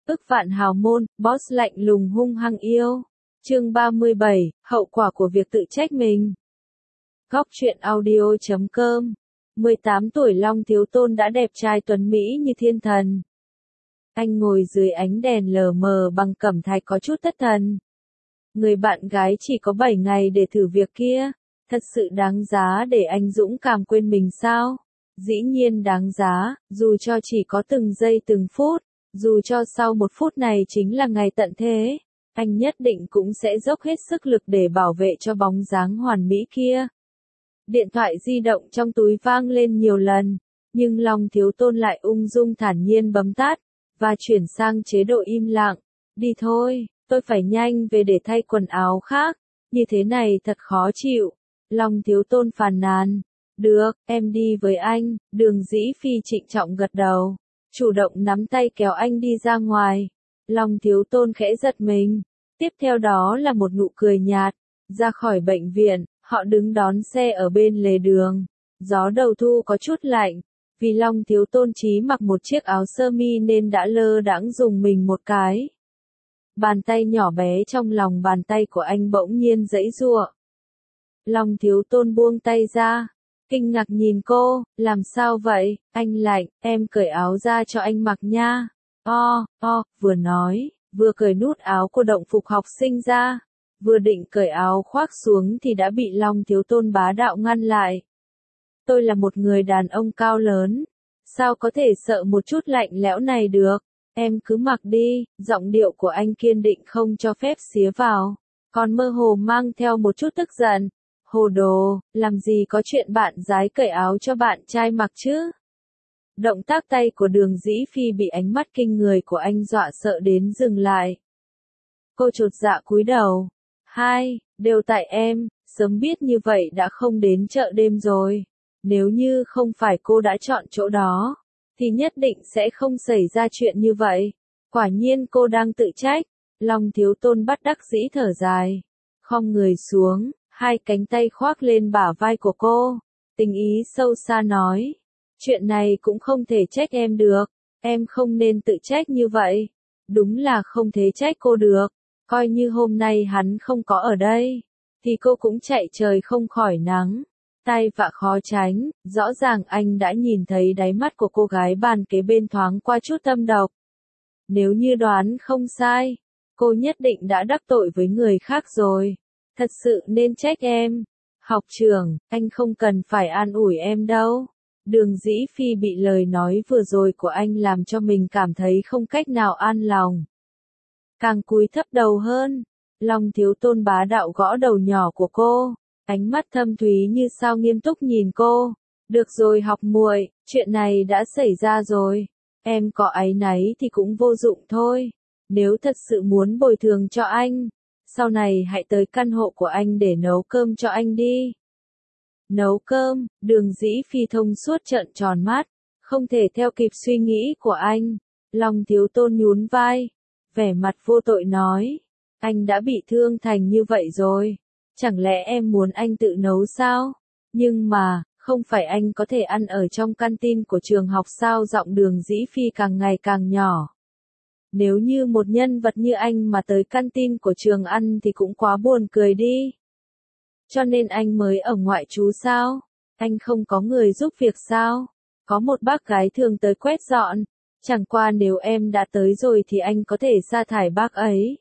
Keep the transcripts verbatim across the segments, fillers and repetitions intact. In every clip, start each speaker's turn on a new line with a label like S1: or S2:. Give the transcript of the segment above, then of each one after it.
S1: Ức vạn hào môn, boss lạnh lùng hung hăng yêu. Chương ba mươi bảy, hậu quả của việc tự trách mình. Góc truyện audio chấm com. mười tám tuổi Long Thiếu Tôn đã đẹp trai tuấn mỹ như thiên thần. Anh ngồi dưới ánh đèn lờ mờ bằng cẩm thạch có chút thất thần. Người bạn gái chỉ có bảy ngày để thử việc kia, thật sự đáng giá để anh dũng cảm quên mình sao? Dĩ nhiên đáng giá, dù cho chỉ có từng giây từng phút, dù cho sau một phút này chính là ngày tận thế, anh nhất định cũng sẽ dốc hết sức lực để bảo vệ cho bóng dáng hoàn mỹ kia. Điện thoại di động trong túi vang lên nhiều lần, nhưng Long Thiếu Tôn lại ung dung thản nhiên bấm tắt, và chuyển sang chế độ im lặng. Đi thôi, tôi phải nhanh về để thay quần áo khác, như thế này thật khó chịu. Long Thiếu Tôn phàn nàn. Được, em đi với anh. Đường Dĩ Phi trịnh trọng gật đầu, chủ động nắm tay kéo anh đi ra ngoài. Long Thiếu Tôn khẽ giật mình, tiếp theo đó là một nụ cười nhạt. Ra khỏi bệnh viện, họ đứng đón xe ở bên lề đường. Gió đầu thu có chút lạnh, vì Long Thiếu Tôn chỉ mặc một chiếc áo sơ mi nên đã lơ đãng dùng mình một cái. Bàn tay nhỏ bé trong lòng bàn tay của anh bỗng nhiên giãy giụa. Long Thiếu Tôn buông tay ra, kinh ngạc nhìn cô, làm sao vậy, anh lạnh, em cởi áo ra cho anh mặc nha. O, o, vừa nói, vừa cởi nút áo của đồng phục học sinh ra, vừa định cởi áo khoác xuống thì đã bị Long Thiếu Tôn bá đạo ngăn lại. Tôi là một người đàn ông cao lớn, sao có thể sợ một chút lạnh lẽo này được, em cứ mặc đi, giọng điệu của anh kiên định không cho phép xía vào, còn mơ hồ mang theo một chút tức giận. Hồ đồ, làm gì có chuyện bạn gái cởi áo cho bạn trai mặc chứ? Động tác tay của Đường Dĩ Phi bị ánh mắt kinh người của anh dọa sợ đến dừng lại. Cô chột dạ cúi đầu. Hai, đều tại em, sớm biết như vậy đã không đến chợ đêm rồi. Nếu như không phải cô đã chọn chỗ đó, thì nhất định sẽ không xảy ra chuyện như vậy. Quả nhiên cô đang tự trách. Long Thiếu Tôn bất đắc dĩ thở dài, khom người xuống, hai cánh tay khoác lên bả vai của cô, tình ý sâu xa nói, chuyện này cũng không thể trách em được, em không nên tự trách như vậy, đúng là không thể trách cô được, coi như hôm nay hắn không có ở đây, thì cô cũng chạy trời không khỏi nắng, tay vạ khó tránh, rõ ràng anh đã nhìn thấy đáy mắt của cô gái bàn kế bên thoáng qua chút tâm độc. Nếu như đoán không sai, cô nhất định đã đắc tội với người khác rồi. Thật sự nên trách em. Học trưởng, anh không cần phải an ủi em đâu. Đường Dĩ Phi bị lời nói vừa rồi của anh làm cho mình cảm thấy không cách nào an lòng. Càng cúi thấp đầu hơn, Long Thiếu Tôn bá đạo gõ đầu nhỏ của cô, ánh mắt thâm thúy như sao nghiêm túc nhìn cô. Được rồi học muội, chuyện này đã xảy ra rồi. Em có áy náy thì cũng vô dụng thôi. Nếu thật sự muốn bồi thường cho anh, sau này hãy tới căn hộ của anh để nấu cơm cho anh đi. Nấu cơm, Đường Dĩ Phi thông suốt trợn tròn mắt, không thể theo kịp suy nghĩ của anh. Long Thiếu Tôn nhún vai, vẻ mặt vô tội nói, anh đã bị thương thành như vậy rồi, chẳng lẽ em muốn anh tự nấu sao? Nhưng mà, không phải anh có thể ăn ở trong canteen của trường học sao? Giọng Đường Dĩ Phi càng ngày càng nhỏ. Nếu như một nhân vật như anh mà tới canteen của trường ăn thì cũng quá buồn cười đi. Cho nên anh mới ở ngoại trú sao? Anh không có người giúp việc sao? Có một bác gái thường tới quét dọn. Chẳng qua nếu em đã tới rồi thì anh có thể sa thải bác ấy.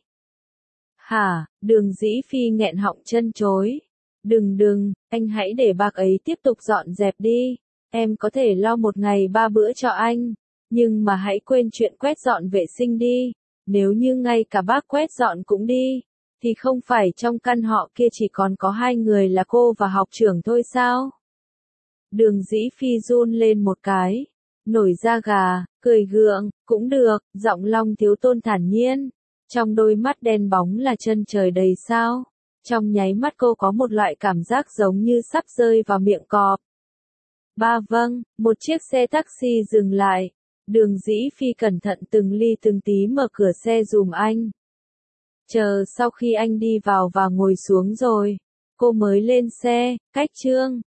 S1: Hả? Đường Dĩ Phi nghẹn họng chân chối. Đừng đừng, anh hãy để bác ấy tiếp tục dọn dẹp đi. Em có thể lo một ngày ba bữa cho anh. Nhưng mà hãy quên chuyện quét dọn vệ sinh đi, nếu như ngay cả bác quét dọn cũng đi, thì không phải trong căn họ kia chỉ còn có hai người là cô và học trưởng thôi sao? Đường Dĩ Phi run lên một cái, nổi da gà, cười gượng, cũng được, giọng Long Thiếu Tôn thản nhiên, trong đôi mắt đen bóng là chân trời đầy sao, trong nháy mắt cô có một loại cảm giác giống như sắp rơi vào miệng cọp. Ba vâng, một chiếc xe taxi dừng lại. Đường Dĩ Phi cẩn thận từng ly từng tí mở cửa xe dùm anh. Chờ sau khi anh đi vào và ngồi xuống rồi, cô mới lên xe, cách Trương,